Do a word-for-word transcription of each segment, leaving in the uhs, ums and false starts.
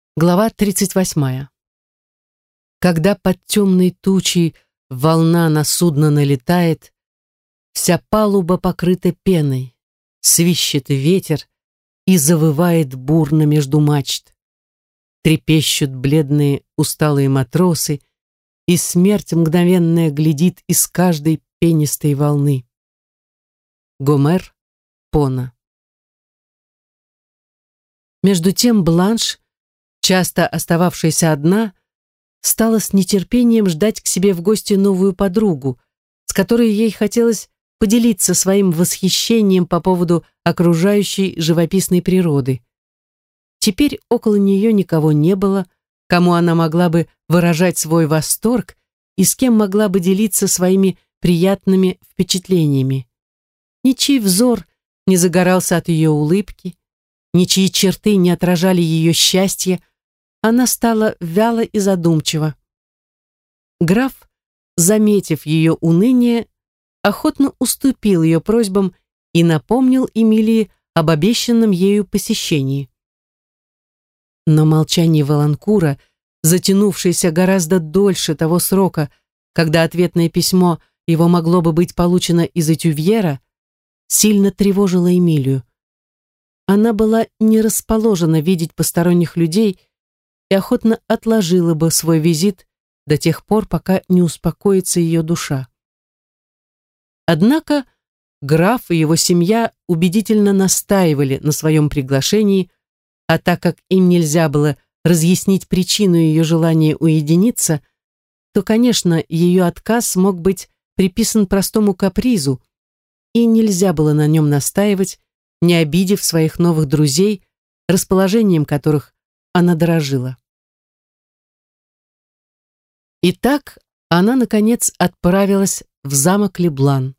Глава тридцать восьмая. Когда под темной тучей волна на судно налетает, вся палуба покрыта пеной, свищет ветер и завывает бурно между мачт. Трепещут бледные усталые матросы, и смерть мгновенная глядит из каждой пенистой волны. Гомер, Пона. Между тем Бланш, часто остававшаяся одна, стала с нетерпением ждать к себе в гости новую подругу, с которой ей хотелось поделиться своим восхищением по поводу окружающей живописной природы. Теперь около нее никого не было, кому она могла бы выражать свой восторг и с кем могла бы делиться своими приятными впечатлениями. Ничей взор не загорался от ее улыбки, ничьи черты не отражали ее счастья. Она стала вяло и задумчива. Граф, заметив ее уныние, охотно уступил ее просьбам и напомнил Эмилии об обещанном ею посещении. Но молчание Валанкура, затянувшееся гораздо дольше того срока, когда ответное письмо его могло бы быть получено из Этювьера, сильно тревожило Эмилию. Она была не расположена видеть посторонних людей и охотно отложила бы свой визит до тех пор, пока не успокоится ее душа. Однако граф и его семья убедительно настаивали на своем приглашении, а так как им нельзя было разъяснить причину ее желания уединиться, то, конечно, ее отказ мог быть приписан простому капризу, и нельзя было на нем настаивать, не обидев своих новых друзей, расположением которых она дорожила. Итак, она, наконец, отправилась в замок Леблан.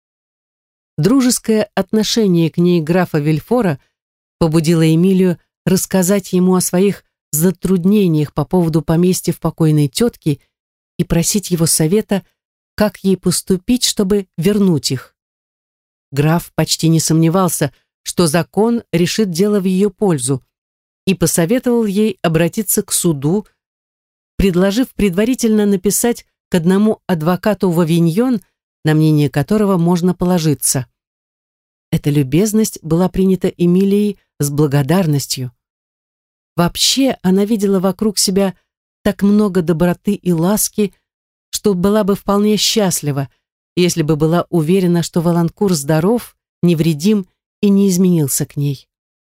Дружеское отношение к ней графа Вильфора побудило Эмилию рассказать ему о своих затруднениях по поводу поместья в покойной тетки и просить его совета, как ей поступить, чтобы вернуть их. Граф почти не сомневался, что закон решит дело в ее пользу, и посоветовал ей обратиться к суду, предложив предварительно написать к одному адвокату в Авиньон, на мнение которого можно положиться. Эта любезность была принята Эмилией с благодарностью. Вообще она видела вокруг себя так много доброты и ласки, что была бы вполне счастлива, если бы была уверена, что Валанкур здоров, невредим и не изменился к ней.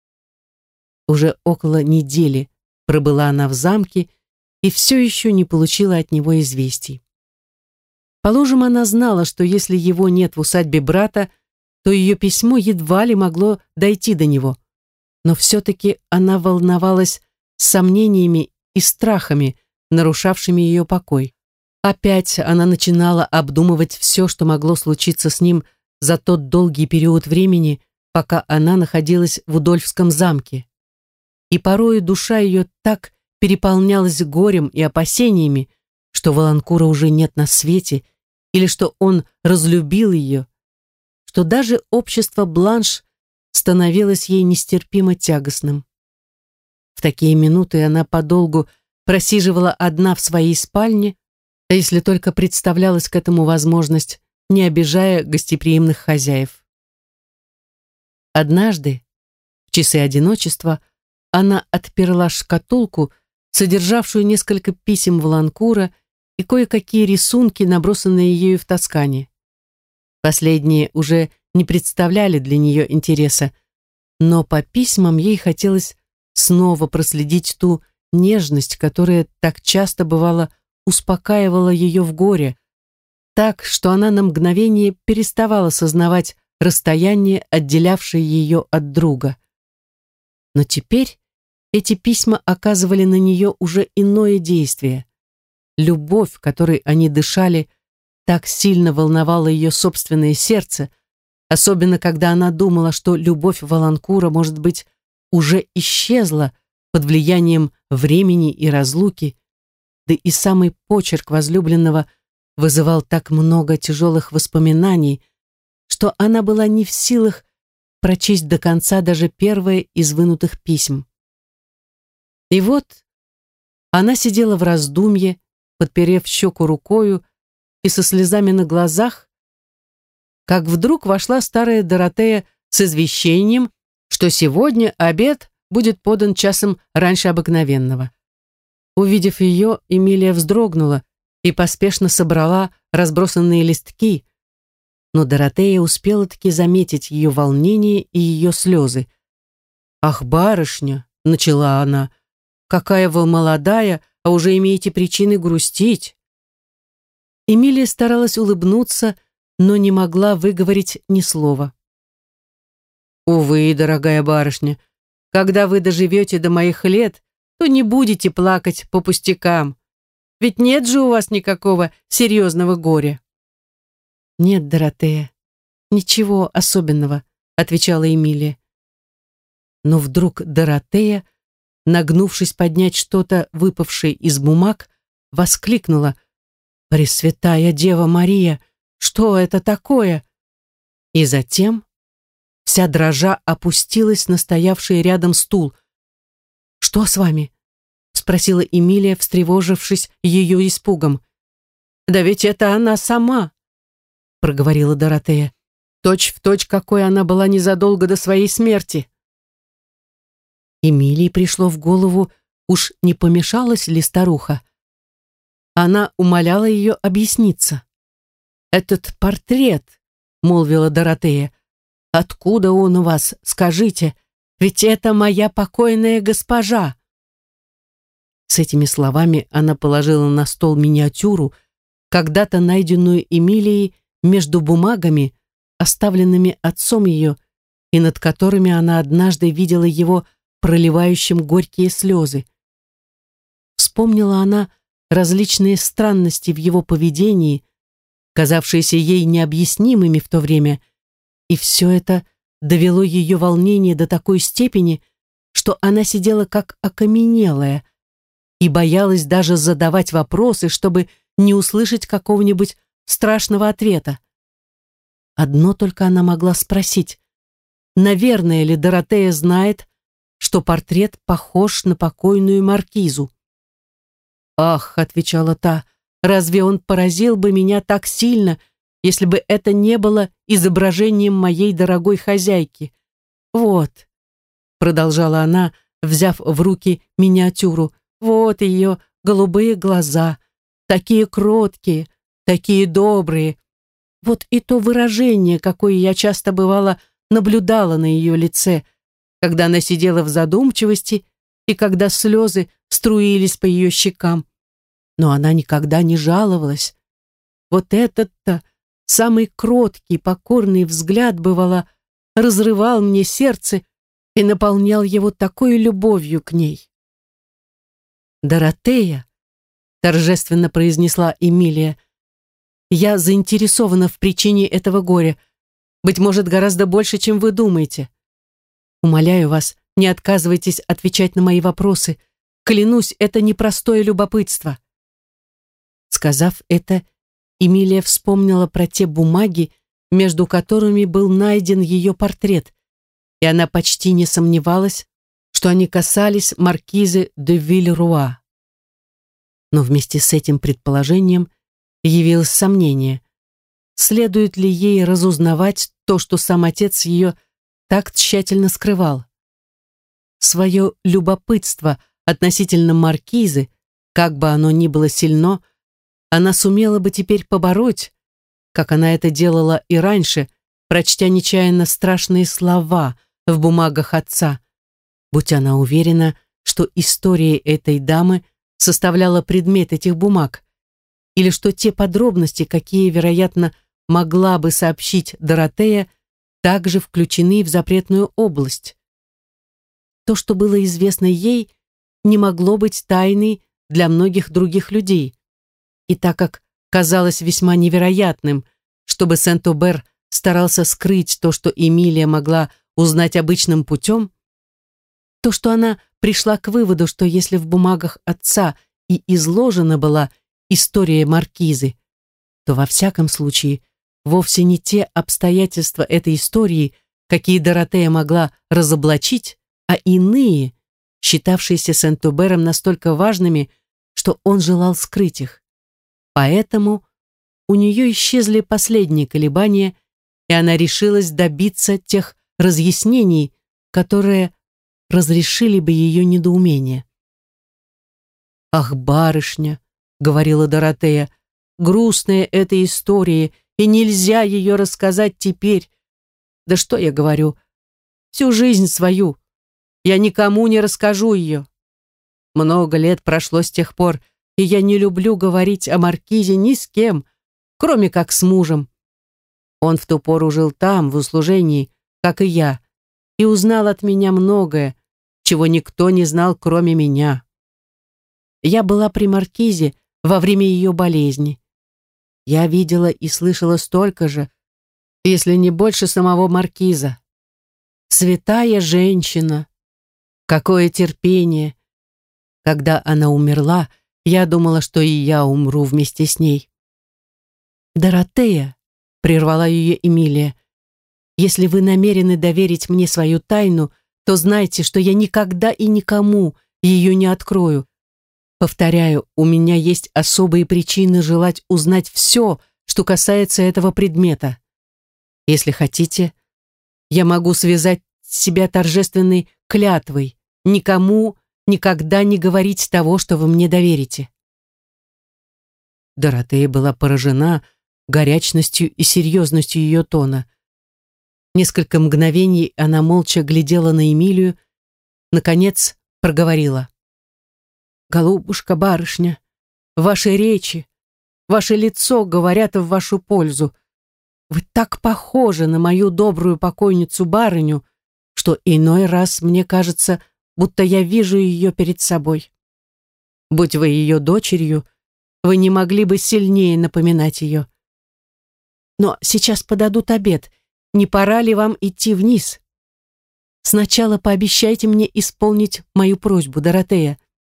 Уже около недели пробыла она в замке и все еще не получила от него известий. Положим, она знала, что если его нет в усадьбе брата, то ее письмо едва ли могло дойти до него, но все-таки она волновалась сомнениями и страхами, нарушавшими ее покой. Опять она начинала обдумывать все, что могло случиться с ним за тот долгий период времени, пока она находилась в Удольфском замке. И порою душа ее так переполнялась горем и опасениями, что Валанкура уже нет на свете, или что он разлюбил ее, что даже общество Бланш становилось ей нестерпимо тягостным. В такие минуты она подолгу просиживала одна в своей спальне, а если только представлялась к этому возможность, не обижая гостеприимных хозяев. Однажды, в часы одиночества, она отперла шкатулку, содержавшую несколько писем Валанкура и кое-какие рисунки, набросанные ею в Тоскане. Последние уже не представляли для нее интереса, но по письмам ей хотелось снова проследить ту нежность, которая так часто бывало успокаивала ее в горе, так, что она на мгновение переставала сознавать расстояние, отделявшее ее от друга. Но теперь эти письма оказывали на нее уже иное действие. Любовь, которой они дышали, так сильно волновала ее собственное сердце, особенно когда она думала, что любовь Валанкура, может быть, уже исчезла под влиянием времени и разлуки, да и самый почерк возлюбленного вызывал так много тяжелых воспоминаний, что она была не в силах прочесть до конца даже первое из вынутых писем. И вот Она сидела в раздумье, подперев щеку рукою и со слезами на глазах, как вдруг вошла старая Доротея с извещением, что сегодня обед будет подан часом раньше обыкновенного. Увидев ее, Эмилия вздрогнула и поспешно собрала разбросанные листки, но Доротея успела таки заметить ее волнение и ее слезы. «Ах, барышня!» — начала она. «Какая вы молодая, а уже имеете причины грустить!» Эмилия старалась улыбнуться, но не могла выговорить ни слова. «Увы, дорогая барышня, когда вы доживете до моих лет, то не будете плакать по пустякам. Ведь нет же у вас никакого серьезного горя». «Нет, Доротея, ничего особенного», — отвечала Эмилия. Но вдруг Доротея, нагнувшись поднять что-то, выпавшее из бумаг, воскликнула: «Пресвятая Дева Мария, что это такое?» И затем, вся дрожа, опустилась на стоявший рядом стул. «Что с вами?» — спросила Эмилия, встревожившись ее испугом. «Да ведь это она сама», — проговорила Доротея, «точь в точь, какой она была незадолго до своей смерти». Эмилии пришло в голову, уж не помешалась ли старуха. Она умоляла ее объясниться. «Этот портрет», — молвила Доротея, — «откуда он у вас, скажите? Ведь это моя покойная госпожа». С этими словами она положила на стол миниатюру, когда-то найденную Эмилией между бумагами, оставленными отцом ее, и над которыми она однажды видела его проливающим горькие слезы. Вспомнила она различные странности в его поведении, казавшиеся ей необъяснимыми в то время, и все это довело ее волнение до такой степени, что она сидела как окаменелая и боялась даже задавать вопросы, чтобы не услышать какого-нибудь страшного ответа. Одно только она могла спросить: наверное ли Доротея знает, что портрет похож на покойную маркизу? «Ах», — отвечала та, — «разве он поразил бы меня так сильно, если бы это не было изображением моей дорогой хозяйки? Вот», — продолжала она, взяв в руки миниатюру, «вот ее голубые глаза, такие кроткие, такие добрые. Вот и то выражение, какое я часто бывало наблюдала на ее лице, когда она сидела в задумчивости и когда слезы струились по ее щекам. Но она никогда не жаловалась. Вот этот-то самый кроткий, покорный взгляд, бывало, разрывал мне сердце и наполнял его такой любовью к ней». «Доротея», — торжественно произнесла Эмилия, — «я заинтересована в причине этого горя, быть может, гораздо больше, чем вы думаете. Умоляю вас, не отказывайтесь отвечать на мои вопросы. Клянусь, это непростое любопытство». Сказав это, Эмилия вспомнила про те бумаги, между которыми был найден ее портрет, и она почти не сомневалась, что они касались маркизы де Вильруа. Но вместе с этим предположением явилось сомнение. Следует ли ей разузнавать то, что сам отец ее так тщательно скрывал? Свое любопытство относительно маркизы, как бы оно ни было сильно, она сумела бы теперь побороть, как она это делала и раньше, прочтя нечаянно страшные слова в бумагах отца, будь она уверена, что история этой дамы составляла предмет этих бумаг, или что те подробности, какие, вероятно, могла бы сообщить Доротея, также включены в запретную область. То, что было известно ей, не могло быть тайной для многих других людей. И так как казалось весьма невероятным, чтобы Сент-Обер старался скрыть то, что Эмилия могла узнать обычным путем, то, что она пришла к выводу, что если в бумагах отца и изложена была история маркизы, то во всяком случае вовсе не те обстоятельства этой истории, какие Доротея могла разоблачить, а иные, считавшиеся Сент-Обером настолько важными, что он желал скрыть их. Поэтому у нее исчезли последние колебания, и она решилась добиться тех разъяснений, которые разрешили бы ее недоумение. «Ах, барышня!» — говорила Доротея, — «грустная эта история, и нельзя ее рассказать теперь. Да что я говорю, всю жизнь свою я никому не расскажу ее. Много лет прошло с тех пор, и я не люблю говорить о маркизе ни с кем, кроме как с мужем. Он в ту пору жил там, в услужении, как и я, и узнал от меня многое, чего никто не знал, кроме меня. Я была при маркизе во время ее болезни. Я видела и слышала столько же, если не больше самого маркиза. Святая женщина! Какое терпение! Когда она умерла, я думала, что и я умру вместе с ней». «Доротея», — прервала ее Эмилия, — «если вы намерены доверить мне свою тайну, то знайте, что я никогда и никому ее не открою. Повторяю, у меня есть особые причины желать узнать все, что касается этого предмета. Если хотите, я могу связать себя торжественной клятвой, никому никогда не говорить того, что вы мне доверите». Доротея была поражена горячностью и серьезностью ее тона. Несколько мгновений она молча глядела на Эмилию, наконец проговорила: «Голубушка, барышня, ваши речи, ваше лицо говорят в вашу пользу. Вы так похожи на мою добрую покойницу-барыню, что иной раз мне кажется, будто я вижу ее перед собой. Будь вы ее дочерью, вы не могли бы сильнее напоминать ее. Но сейчас подадут обед. Не пора ли вам идти вниз? Сначала пообещайте мне исполнить мою просьбу, Доротея.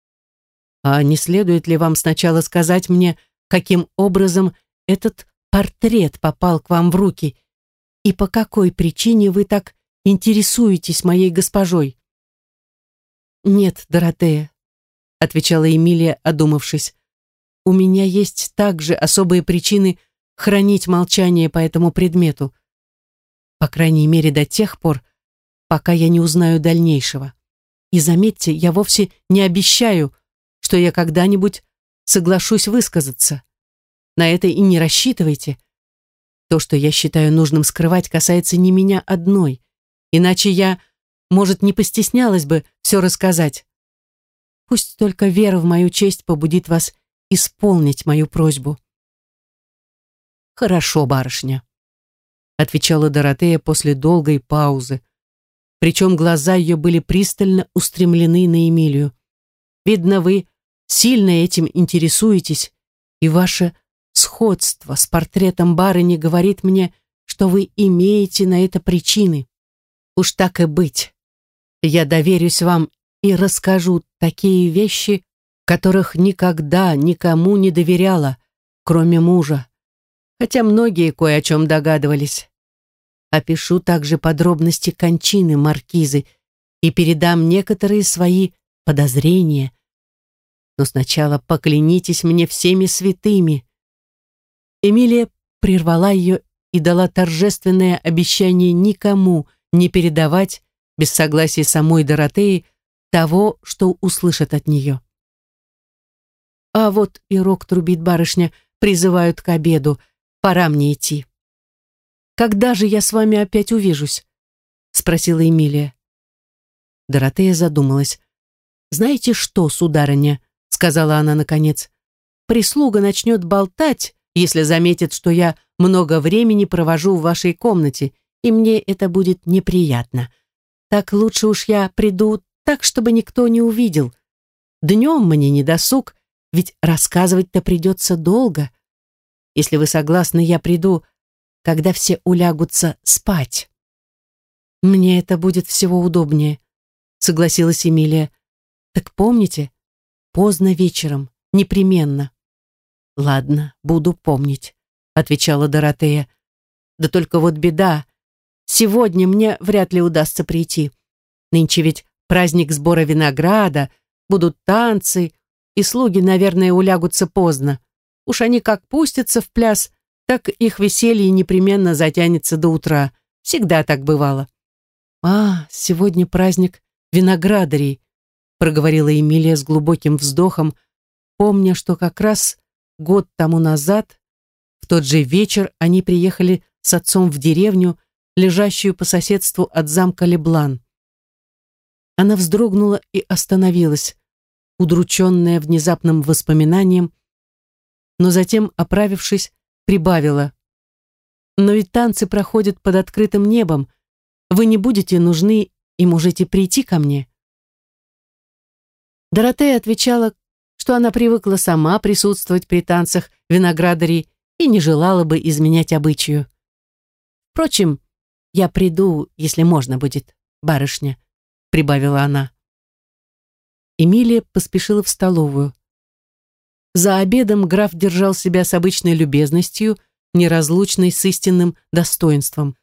А не следует ли вам сначала сказать мне, каким образом этот портрет попал к вам в руки и по какой причине вы так интересуетесь моей госпожой?» «Нет, Доротея», — отвечала Эмилия, одумавшись, «у меня есть также особые причины хранить молчание по этому предмету, по крайней мере до тех пор, пока я не узнаю дальнейшего. И заметьте, я вовсе не обещаю, что я когда-нибудь соглашусь высказаться. На это и не рассчитывайте. То, что я считаю нужным скрывать, касается не меня одной, иначе я, может, не постеснялась бы все рассказать. Пусть только вера в мою честь побудит вас исполнить мою просьбу». «Хорошо, барышня», — отвечала Доротея после долгой паузы. Причем глаза ее были пристально устремлены на Эмилию. «Видно, вы сильно этим интересуетесь, и ваше сходство с портретом барыни говорит мне, что вы имеете на это причины. Уж так и быть. Я доверюсь вам и расскажу такие вещи, которых никогда никому не доверяла, кроме мужа, хотя многие кое о чем догадывались. Опишу также подробности кончины маркизы и передам некоторые свои подозрения. Но сначала поклянитесь мне всеми святыми». Эмилия прервала ее и дала торжественное обещание никому не передавать, без согласия самой Доротеи, того, что услышат от нее. «А вот и рог трубит, барышня, призывают к обеду. Пора мне идти». «Когда же я с вами опять увижусь?» — спросила Эмилия. Доротея задумалась. «Знаете что, сударыня?» — сказала она наконец. «Прислуга начнет болтать, если заметит, что я много времени провожу в вашей комнате, и мне это будет неприятно. Так лучше уж я приду так, чтобы никто не увидел. Днем мне не досуг, ведь рассказывать-то придется долго. Если вы согласны, я приду, когда все улягутся спать». «Мне это будет всего удобнее», — согласилась Эмилия. «Так помните, поздно вечером, непременно». «Ладно, буду помнить», — отвечала Доротея. «Да только вот беда. Сегодня мне вряд ли удастся прийти. Нынче ведь праздник сбора винограда, будут танцы, и слуги, наверное, улягутся поздно. Уж они как пустятся в пляс, так их веселье непременно затянется до утра. Всегда так бывало. «А, сегодня праздник виноградарей», проговорила Эмилия с глубоким вздохом, помня, что как раз год тому назад, в тот же вечер, они приехали с отцом в деревню, лежащую по соседству от замка Леблан. Она вздрогнула и остановилась, удрученная внезапным воспоминанием, но затем, оправившись, прибавила: «Но ведь танцы проходят под открытым небом. Вы не будете нужны и можете прийти ко мне». Доротея отвечала, что она привыкла сама присутствовать при танцах виноградарей и не желала бы изменять обычаю. «Впрочем, я приду, если можно будет, барышня», прибавила она. Эмилия поспешила в столовую. За обедом граф держал себя с обычной любезностью, неразлучной с истинным достоинством.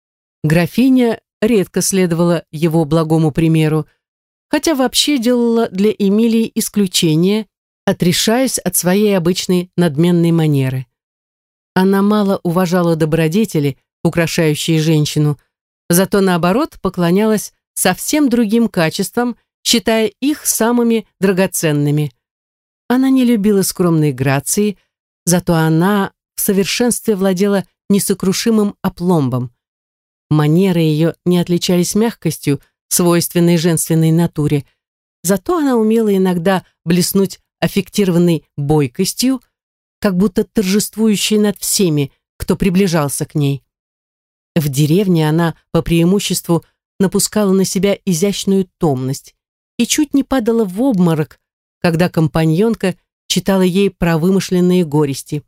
Графиня редко следовала его благому примеру, хотя вообще делала для Эмилии исключение, отрешаясь от своей обычной надменной манеры. Она мало уважала добродетели, украшающие женщину, зато наоборот поклонялась совсем другим качествам, считая их самыми драгоценными. Она не любила скромной грации, зато она в совершенстве владела несокрушимым апломбом. Манеры ее не отличались мягкостью, свойственной женственной натуре, зато она умела иногда блеснуть аффектированной бойкостью, как будто торжествующей над всеми, кто приближался к ней. В деревне она по преимуществу напускала на себя изящную томность и чуть не падала в обморок, когда компаньонка читала ей про вымышленные горести.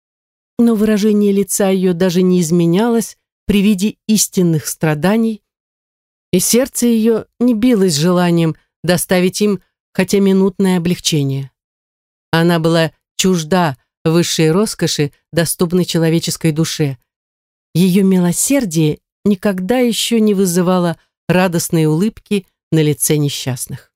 Но выражение лица ее даже не изменялось при виде истинных страданий, и сердце ее не билось желанием доставить им хотя минутное облегчение. Она была чужда высшей роскоши, доступной человеческой душе. Ее милосердие никогда еще не вызывало радостной улыбки на лице несчастных.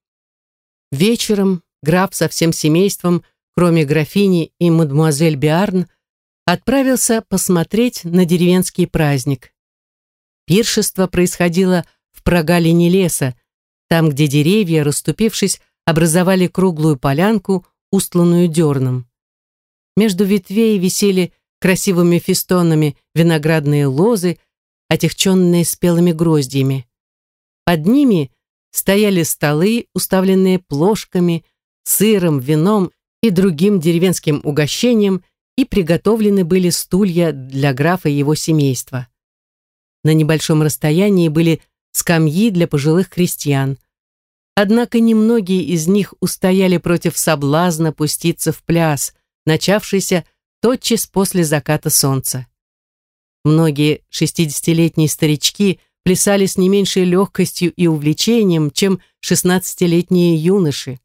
Вечером граф со всем семейством, кроме графини и мадемуазель Биарн, отправился посмотреть на деревенский праздник. Пиршество происходило в прогалине леса, там, где деревья, расступившись, образовали круглую полянку, устланную дерном. Между ветвей висели красивыми фестонами виноградные лозы, отягченные спелыми гроздьями. Под ними стояли столы, уставленные плошками, сыром, вином и другим деревенским угощением, и приготовлены были стулья для графа и его семейства. На небольшом расстоянии были скамьи для пожилых крестьян. Однако немногие из них устояли против соблазна пуститься в пляс, начавшийся тотчас после заката солнца. Многие шестидесятилетние старички плясали с не меньшей легкостью и увлечением, чем шестнадцатилетние юноши.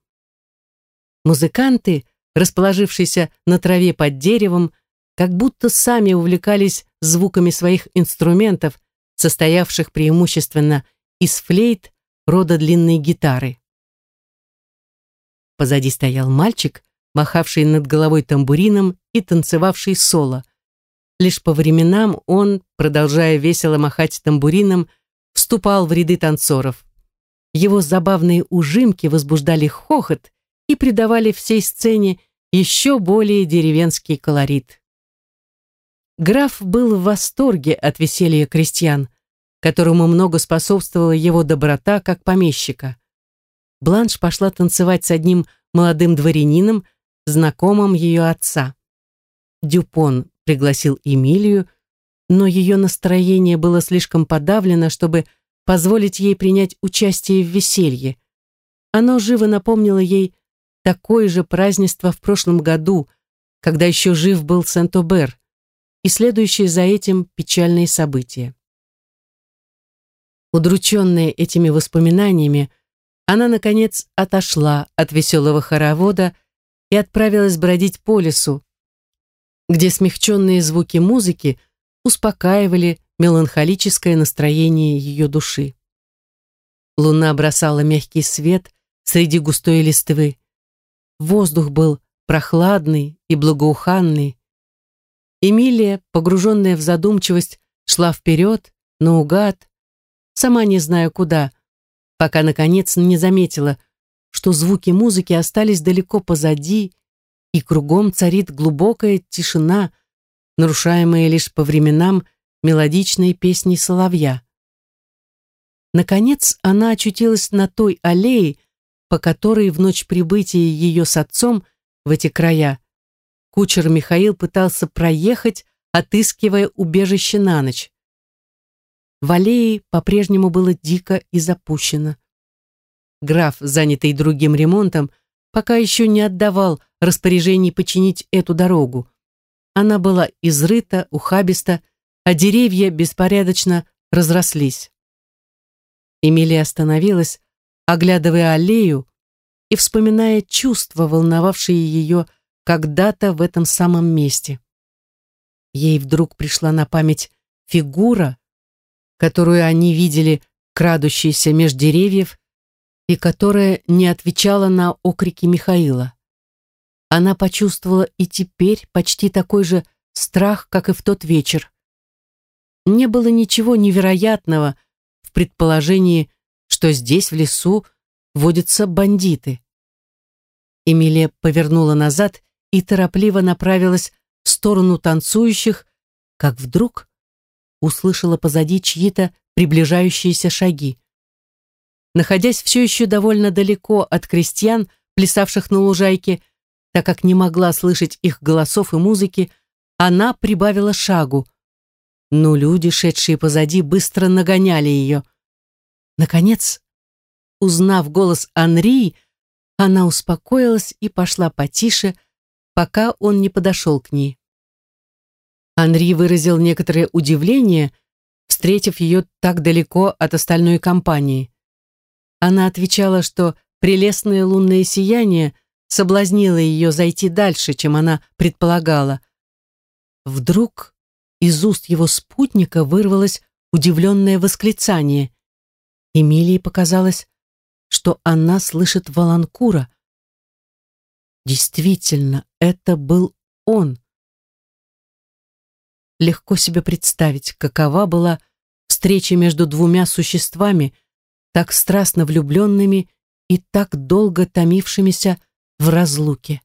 Музыканты, расположившиеся на траве под деревом, как будто сами увлекались звуками своих инструментов, состоявших преимущественно из флейт рода длинной гитары. Позади стоял мальчик, махавший над головой тамбурином и танцевавший соло. Лишь по временам он, продолжая весело махать тамбурином, вступал в ряды танцоров. Его забавные ужимки возбуждали хохот и придавали всей сцене еще более деревенский колорит. Граф был в восторге от веселья крестьян, которому много способствовала его доброта как помещика. Бланш пошла танцевать с одним молодым дворянином, знакомым ее отца. Дюпон пригласил Эмилию, но ее настроение было слишком подавлено, чтобы позволить ей принять участие в веселье. Оно живо напомнило ей такое же празднество в прошлом году, когда еще жив был Сент-Обер, и следующие за этим печальные события. Удрученная этими воспоминаниями, она, наконец, отошла от веселого хоровода и отправилась бродить по лесу, где смягченные звуки музыки успокаивали меланхолическое настроение ее души. Луна бросала мягкий свет среди густой листвы. воздух был прохладный и благоуханный. Эмилия, погруженная в задумчивость, шла вперед, наугад, сама не зная куда, пока, наконец, не заметила, что звуки музыки остались далеко позади, и кругом царит глубокая тишина, нарушаемая лишь по временам мелодичной песней соловья. Наконец она очутилась на той аллее, по которой в ночь прибытия ее с отцом в эти края кучер Михаил пытался проехать, отыскивая убежище на ночь. В аллее по-прежнему было дико и запущено. Граф, занятый другим ремонтом, пока еще не отдавал распоряжений починить эту дорогу. Она была изрыта, ухабиста, а деревья беспорядочно разрослись. Эмилия остановилась, оглядывая аллею и вспоминая чувства, волновавшие ее когда-то в этом самом месте. Ей вдруг пришла на память фигура, которую они видели, крадущейся меж деревьев, и которая не отвечала на окрики Михаила. Она почувствовала и теперь почти такой же страх, как и в тот вечер. Не было ничего невероятного в предположении, что здесь, в лесу, водятся бандиты. Эмилия повернула назад и торопливо направилась в сторону танцующих, как вдруг услышала позади чьи-то приближающиеся шаги. Находясь все еще довольно далеко от крестьян, плясавших на лужайке, так как не могла слышать их голосов и музыки, она прибавила шагу. Но люди, шедшие позади, быстро нагоняли ее. Наконец, узнав голос Анри, она успокоилась и пошла потише, пока он не подошел к ней. Анри выразил некоторое удивление, встретив ее так далеко от остальной компании. Она отвечала, что прелестное лунное сияние соблазнило ее зайти дальше, чем она предполагала. Вдруг из уст его спутника вырвалось удивленное восклицание. Эмилии показалось, что она слышит Воланкура. Действительно, это был он. Легко себе представить, какова была встреча между двумя существами, так страстно влюбленными и так долго томившимися в разлуке.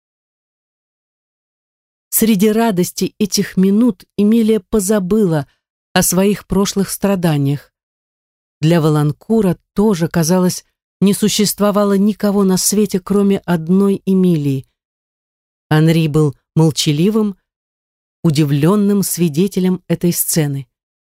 Среди радости этих минут Эмилия позабыла о своих прошлых страданиях. Для Воланкура тоже, казалось, не существовало никого на свете, кроме одной Эмилии. Анри был молчаливым, удивленным свидетелем этой сцены.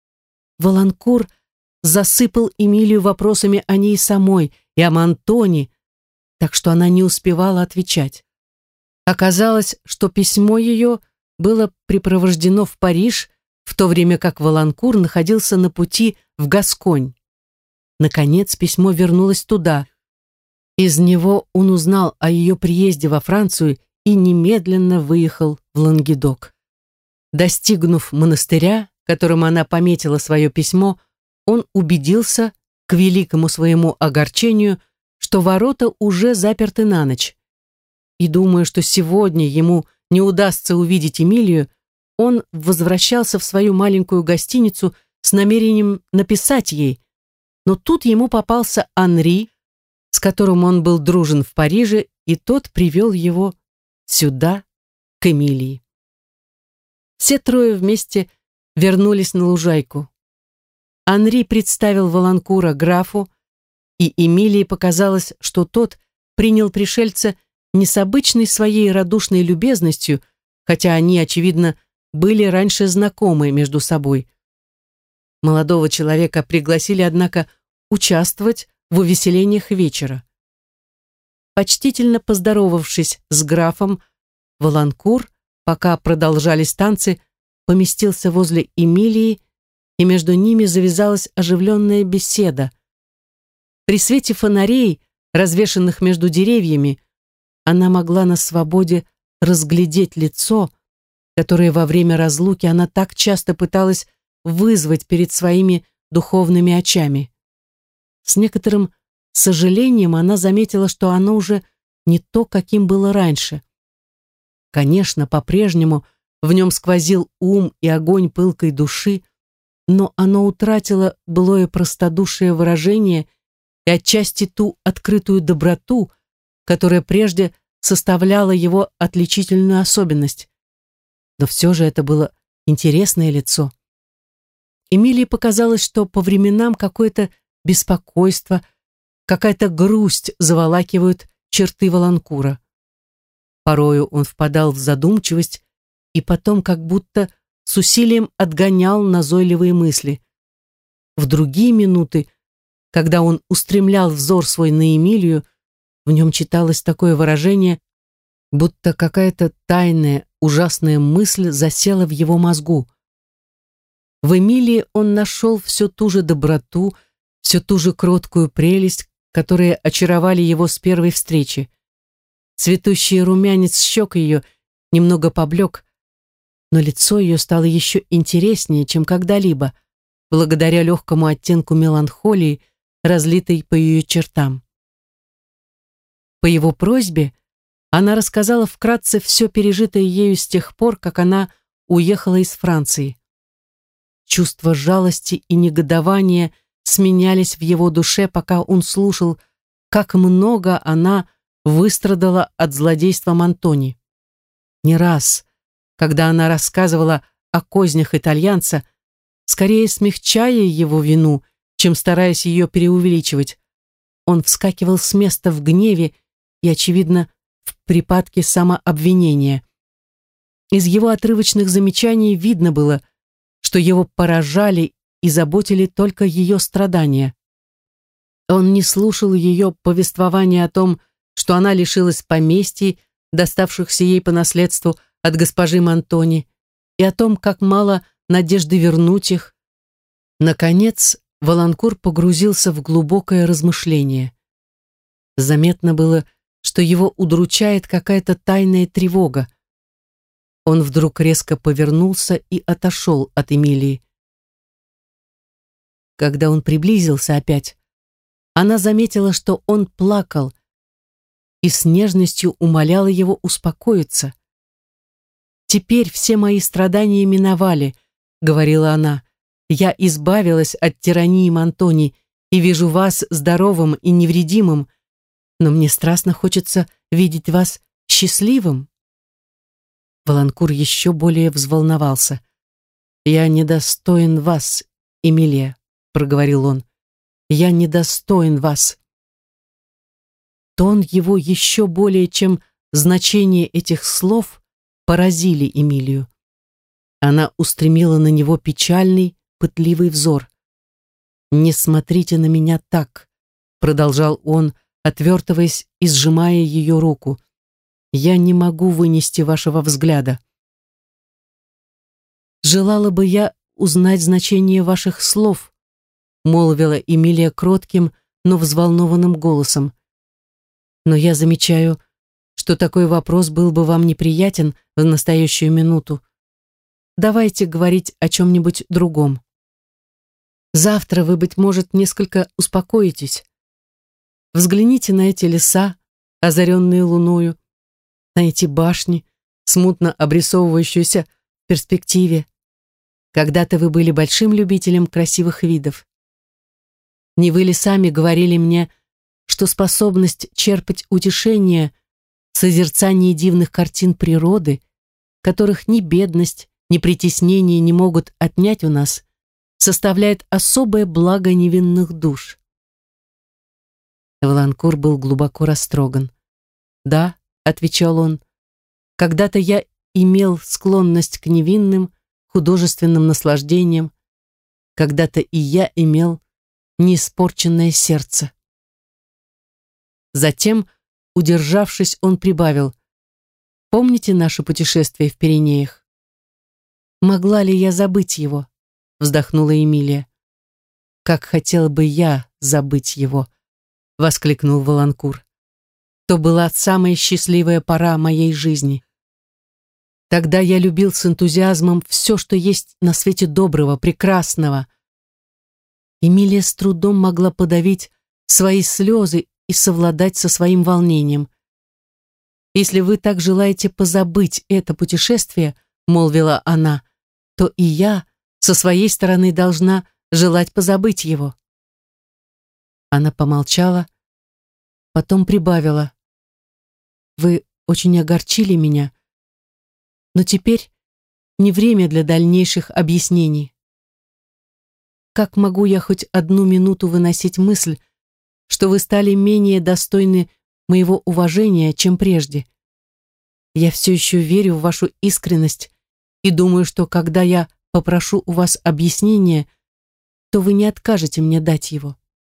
Воланкур засыпал Эмилию вопросами о ней самой и о Мантоне, так что она не успевала отвечать. Оказалось, что письмо ее было припровождено в Париж, в то время как Воланкур находился на пути в Гасконь. Наконец письмо вернулось туда. Из него он узнал о ее приезде во Францию и немедленно выехал в Лангедок. Достигнув монастыря, которым она пометила свое письмо, он убедился, к великому своему огорчению, что ворота уже заперты на ночь. И думая, что сегодня ему не удастся увидеть Эмилию, он возвращался в свою маленькую гостиницу с намерением написать ей, но тут ему попался Анри, с которым он был дружен в Париже, и тот привел его сюда, к Эмилии. Все трое вместе вернулись на лужайку. Анри представил Воланкура графу, и Эмилии показалось, что тот принял пришельца не с обычной своей радушной любезностью, хотя они, очевидно, были раньше знакомы между собой. Молодого человека пригласили, однако, участвовать в увеселениях вечера. Почтительно поздоровавшись с графом, Воланкур, пока продолжались танцы, поместился возле Эмилии, и между ними завязалась оживленная беседа. При свете фонарей, развешанных между деревьями, она могла на свободе разглядеть лицо, которое во время разлуки она так часто пыталась вызвать перед своими духовными очами. С некоторым сожалением она заметила, что оно уже не то, каким было раньше. Конечно, по-прежнему в нем сквозил ум и огонь пылкой души, но оно утратило былое простодушие выражения и отчасти ту открытую доброту, которая прежде составляла его отличительную особенность. Но все же это было интересное лицо. Эмилии показалось, что по временам какое-то беспокойство, какая-то грусть заволакивают черты Воланкура. Порою он впадал в задумчивость и потом как будто с усилием отгонял назойливые мысли. В другие минуты, когда он устремлял взор свой на Эмилию, в нем читалось такое выражение, будто какая-то тайная, ужасная мысль засела в его мозгу. В Эмилии он нашел всю ту же доброту, всю ту же кроткую прелесть, которые очаровали его с первой встречи. Цветущий румянец щек ее немного поблек, но лицо ее стало еще интереснее, чем когда-либо, благодаря легкому оттенку меланхолии, разлитой по ее чертам. По его просьбе она рассказала вкратце все пережитое ею с тех пор, как она уехала из Франции. Чувства жалости и негодования сменялись в его душе, пока он слушал, как много она выстрадала от злодейства Монтони. Не раз, когда она рассказывала о кознях итальянца, скорее смягчая его вину, чем стараясь ее преувеличивать, он вскакивал с места в гневе и, очевидно, в припадке самообвинения. Из его отрывочных замечаний видно было, что его поражали и заботили только ее страдания. Он не слушал ее повествования о том, что она лишилась поместий, доставшихся ей по наследству от госпожи Монтони, и о том, как мало надежды вернуть их. Наконец, Воланкур погрузился в глубокое размышление. Заметно было, что его удручает какая-то тайная тревога. Он вдруг резко повернулся и отошел от Эмилии. Когда он приблизился опять, она заметила, что он плакал, и с нежностью умоляла его успокоиться. «Теперь все мои страдания миновали», — говорила она. «Я избавилась от тирании Монтони и вижу вас здоровым и невредимым, но мне страстно хочется видеть вас счастливым». Воланкур еще более взволновался. «Я недостоин вас, Эмилия», — проговорил он. «Я недостоин вас». Тон его еще более, чем значение этих слов, поразили Эмилию. Она устремила на него печальный, пытливый взор. «Не смотрите на меня так», — продолжал он, отвертываясь и сжимая ее руку. «Я не могу вынести вашего взгляда. Желала бы я узнать значение ваших слов», — молвила Эмилия кротким, но взволнованным голосом. «Но я замечаю, что такой вопрос был бы вам неприятен в настоящую минуту. Давайте говорить о чем-нибудь другом. Завтра вы, быть может, несколько успокоитесь. Взгляните на эти леса, озаренные луною, на эти башни, смутно обрисовывающиеся в перспективе. Когда-то вы были большим любителем красивых видов. Не вы ли сами говорили мне, что способность черпать утешение в созерцании дивных картин природы, которых ни бедность, ни притеснение не могут отнять у нас, составляет особое благо невинных душ?» Воланкур был глубоко растроган. «Да», — отвечал он, — «когда-то я имел склонность к невинным, художественным наслаждениям, когда-то и я имел неиспорченное сердце». Затем, удержавшись, он прибавил: «Помните наше путешествие в Пиренеях?» «Могла ли я забыть его?» — вздохнула Эмилия. «Как хотела бы я забыть его!» — воскликнул Воланкур. «То была самая счастливая пора моей жизни. Тогда я любил с энтузиазмом все, что есть на свете доброго, прекрасного». Эмилия с трудом могла подавить свои слезы и совладать со своим волнением. Если вы так желаете позабыть это путешествие, молвила она, то и я со своей стороны должна желать позабыть его. Она помолчала, потом прибавила: вы очень огорчили меня, но теперь не время для дальнейших объяснений. Как могу я хоть одну минуту выносить мысль, что вы стали менее достойны моего уважения, чем прежде? Я все еще верю в вашу искренность и думаю, что когда я попрошу у вас объяснения, то вы не откажете мне дать его.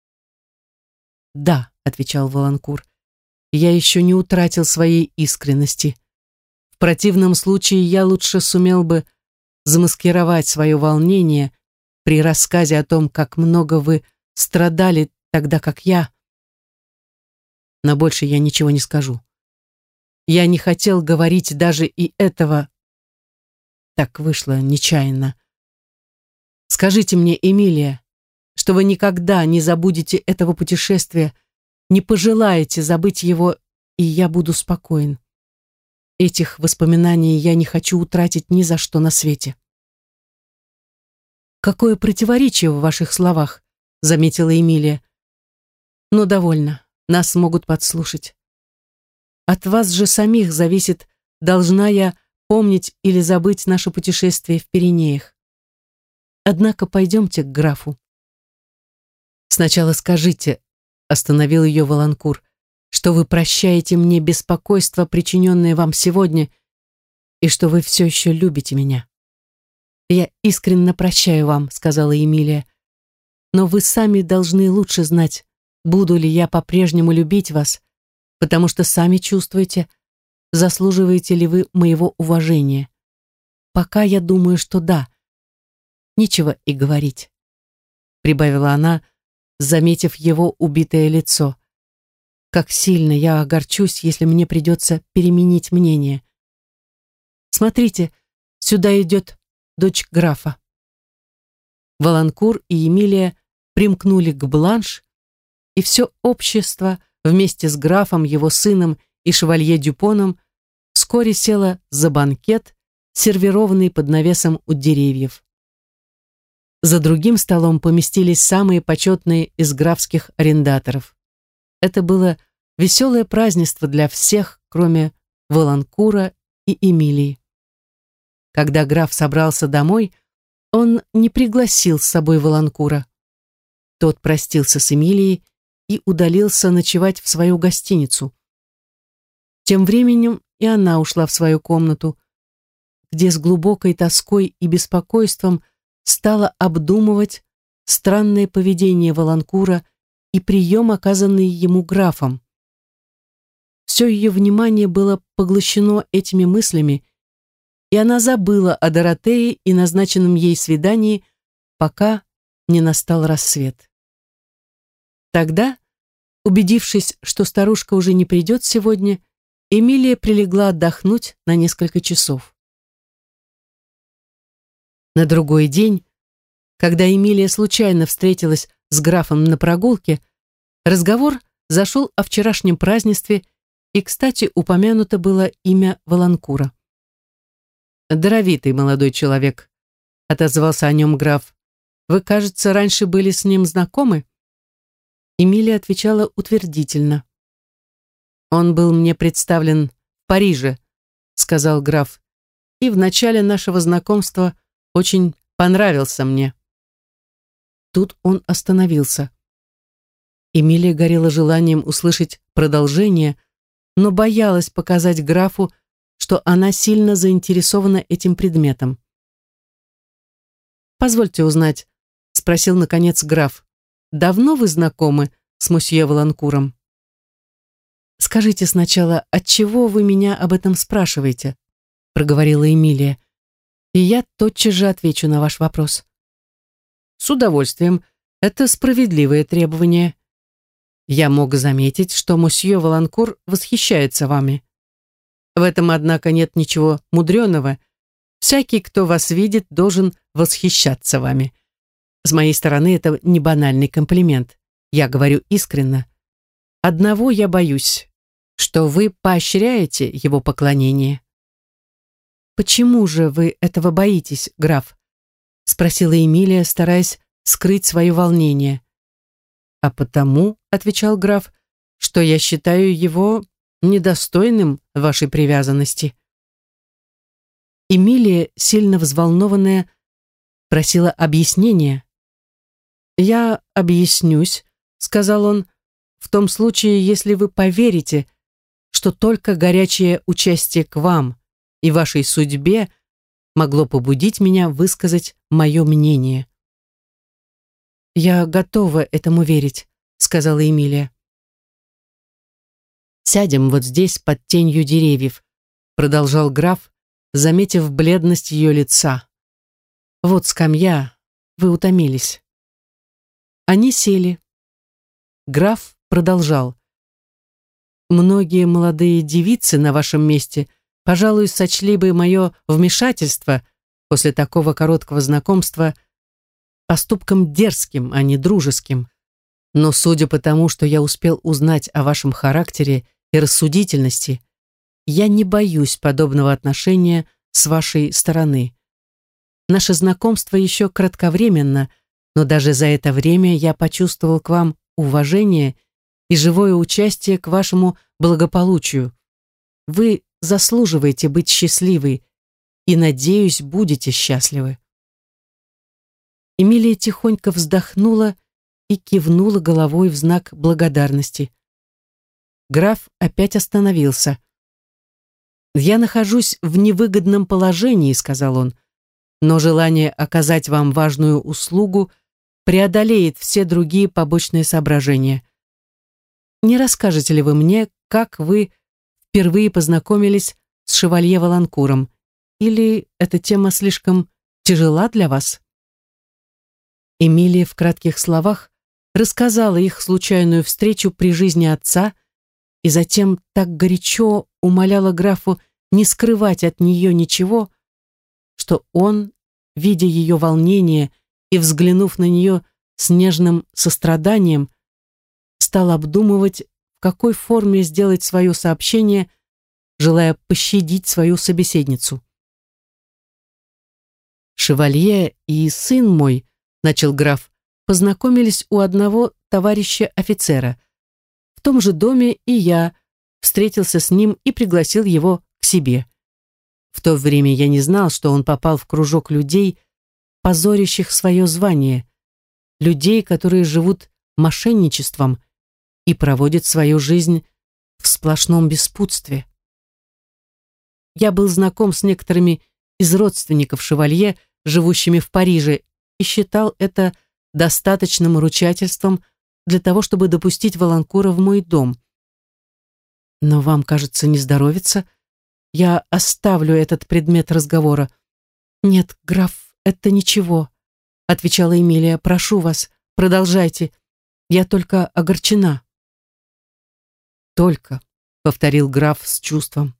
«Да», — отвечал Воланкур, — «я еще не утратил своей искренности. В противном случае я лучше сумел бы замаскировать свое волнение при рассказе о том, как много вы страдали, тогда как я. Но больше я ничего не скажу. Я не хотел говорить даже и этого. Так вышло нечаянно. Скажите мне, Эмилия, что вы никогда не забудете этого путешествия, не пожелаете забыть его, и я буду спокоен. Этих воспоминаний я не хочу утратить ни за что на свете». «Какое противоречие в ваших словах», — заметила Эмилия. «Но довольно, нас могут подслушать. От вас же самих зависит, должна я помнить или забыть наше путешествие в Пиренеях. Однако пойдемте к графу». «Сначала скажите», — остановил ее Воланкур, «что вы прощаете мне беспокойство, причиненное вам сегодня, и что вы все еще любите меня». «Я искренне прощаю вам», — сказала Эмилия, «но вы сами должны лучше знать, буду ли я по-прежнему любить вас, потому что сами чувствуете, заслуживаете ли вы моего уважения. Пока я думаю, что да. Нечего и говорить», — прибавила она, заметив его убитое лицо. «Как сильно я огорчусь, если мне придется переменить мнение. Смотрите, сюда идет дочь графа». Воланкур и Эмилия примкнули к Бланш, и все общество вместе с графом, его сыном и шевалье Дюпоном вскоре село за банкет, сервированный под навесом у деревьев. За другим столом поместились самые почетные из графских арендаторов. Это было веселое празднество для всех, кроме Воланкура и Эмилии. Когда граф собрался домой, он не пригласил с собой Воланкура. Тот простился с Эмилией и удалился ночевать в свою гостиницу. Тем временем и она ушла в свою комнату, где с глубокой тоской и беспокойством стала обдумывать странное поведение Воланкура и прием, оказанный ему графом. Все ее внимание было поглощено этими мыслями, и она забыла о Доротее и назначенном ей свидании, пока не настал рассвет. Тогда, убедившись, что старушка уже не придет сегодня, Эмилия прилегла отдохнуть на несколько часов. На другой день, когда Эмилия случайно встретилась с графом на прогулке, разговор зашел о вчерашнем празднестве, и, кстати, упомянуто было имя Воланкура. «Даровитый молодой человек», — отозвался о нем граф. «Вы, кажется, раньше были с ним знакомы?» Эмилия отвечала утвердительно. «Он был мне представлен в Париже», — сказал граф, «и в начале нашего знакомства очень понравился мне». Тут он остановился. Эмилия горела желанием услышать продолжение, но боялась показать графу, что она сильно заинтересована этим предметом. «Позвольте узнать», — спросил наконец граф, «давно вы знакомы с мосье Воланкуром?» «Скажите сначала, отчего вы меня об этом спрашиваете?» — проговорила Эмилия, «и я тотчас же отвечу на ваш вопрос». «С удовольствием. Это справедливое требование. Я мог заметить, что мосье Воланкур восхищается вами. В этом, однако, нет ничего мудреного. Всякий, кто вас видит, должен восхищаться вами. С моей стороны, это не банальный комплимент. Я говорю искренне. Одного я боюсь. что вы поощряете его поклонение. «Почему же вы этого боитесь, граф?» — спросила Эмилия, стараясь скрыть свое волнение. «А потому, — отвечал граф, — что я считаю его недостойным вашей привязанности». Эмилия, сильно взволнованная, просила объяснения. «Я объяснюсь, — сказал он, — в том случае, если вы поверите, что только горячее участие к вам и вашей судьбе могло побудить меня высказать мое мнение». «Я готова этому верить», — сказала Эмилия. «Сядем вот здесь под тенью деревьев», — продолжал граф, заметив бледность ее лица. «Вот скамья, вы утомились». Они сели. Граф продолжал. «Многие молодые девицы на вашем месте, пожалуй, сочли бы мое вмешательство после такого короткого знакомства поступком дерзким, а не дружеским. Но судя по тому, что я успел узнать о вашем характере и рассудительности, я не боюсь подобного отношения с вашей стороны. Наше знакомство еще кратковременно, но даже за это время я почувствовал к вам уважение и живое участие к вашему благополучию. Вы заслуживаете быть счастливой и, надеюсь, будете счастливы». Эмилия тихонько вздохнула и кивнула головой в знак благодарности. Граф опять остановился. «Я нахожусь в невыгодном положении, — сказал он, — но желание оказать вам важную услугу преодолеет все другие побочные соображения. Не расскажете ли вы мне, как вы впервые познакомились с шевалье Валанкуром? Или эта тема слишком тяжела для вас?» Эмилия в кратких словах рассказала их случайную встречу при жизни отца и затем так горячо умоляла графу не скрывать от нее ничего, что он, видя ее волнение и взглянув на нее с нежным состраданием, стал обдумывать, в какой форме сделать свое сообщение, желая пощадить свою собеседницу. «Шевалье и сын мой, — начал граф, — познакомились у одного товарища офицера. В том же доме и я встретился с ним и пригласил его к себе. В то время я не знал, что он попал в кружок людей, позорящих свое звание, людей, которые живут мошенничеством и проводят свою жизнь в сплошном беспутстве. Я был знаком с некоторыми из родственников шевалье, живущими в Париже, и считал это достаточным ручательством для того, чтобы допустить Валанкура в мой дом. Но вам, кажется, не здоровится. Я оставлю этот предмет разговора». «Нет, граф, это ничего», — отвечала Эмилия. «Прошу вас, продолжайте. Я только огорчена». «Только», — повторил граф с чувством.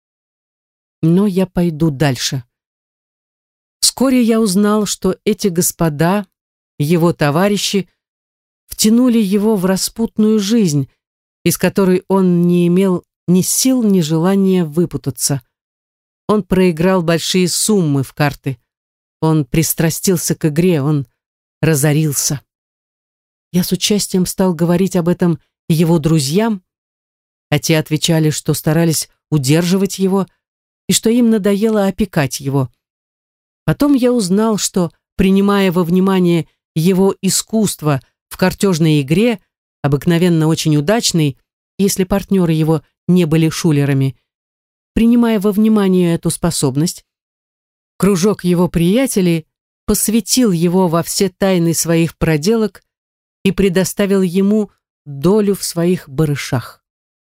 «Но я пойду дальше. Вскоре я узнал, что эти господа, его товарищи, втянули его в распутную жизнь, из которой он не имел ни сил, ни желания выпутаться. Он проиграл большие суммы в карты. Он пристрастился к игре, он разорился. Я с участием стал говорить об этом его друзьям, а те отвечали, что старались удерживать его и что им надоело опекать его. Потом я узнал, что, принимая во внимание его искусство в картежной игре, обыкновенно очень удачной, если партнеры его не были шулерами, принимая во внимание эту способность, кружок его приятелей посвятил его во все тайны своих проделок и предоставил ему долю в своих барышах.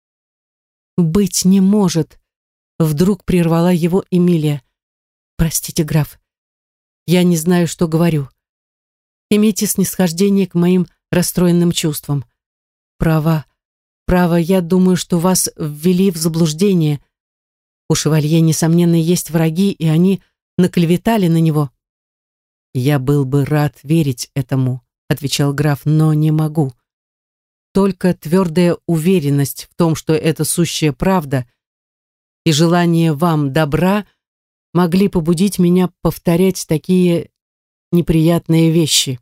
«Быть не может», — вдруг прервала его Эмилия. «Простите, граф, я не знаю, что говорю. Имейте снисхождение к моим расстроенным чувствам. Право, право, я думаю, что вас ввели в заблуждение. У шевалье, несомненно, есть враги, и они наклеветали на него». «Я был бы рад верить этому», — отвечал граф, — «но не могу. только твердая уверенность в том, что это сущая правда, и желание вам добра могли побудить меня повторять такие неприятные вещи.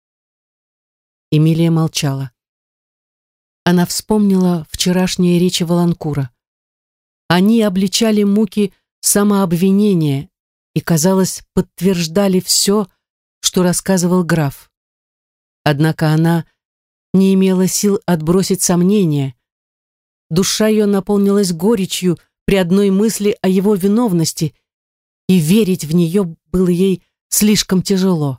Эмилия молчала. Она вспомнила вчерашние речи Воланкура. Они обличали муки самообвинения и, казалось, подтверждали все, что рассказывал граф. Однако она не имела сил отбросить сомнения. Душа ее наполнилась горечью при одной мысли о его виновности, и верить в нее было ей слишком тяжело.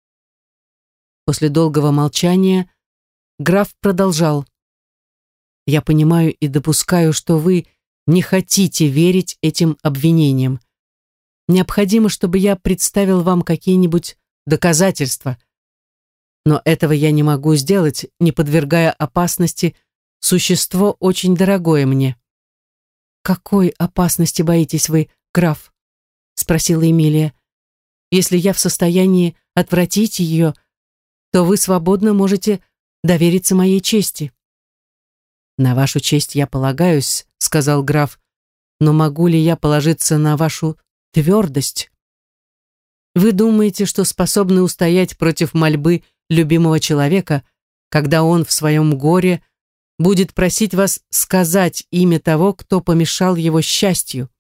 После долгого молчания граф продолжал: «Я понимаю и допускаю, что вы не хотите верить этим обвинениям. Необходимо, чтобы я представил вам какие-нибудь доказательства. Но этого я не могу сделать, не подвергая опасности существо очень дорогое мне». «Какой опасности боитесь вы, граф?» — спросила Эмилия. «Если я в состоянии отвратить ее, то вы свободно можете довериться моей чести». «На вашу честь я полагаюсь», — сказал граф, «но могу ли я положиться на вашу твердость? Вы думаете, что способны устоять против мольбы любимого человека, когда он в своем горе будет просить вас сказать имя того, кто помешал его счастью?»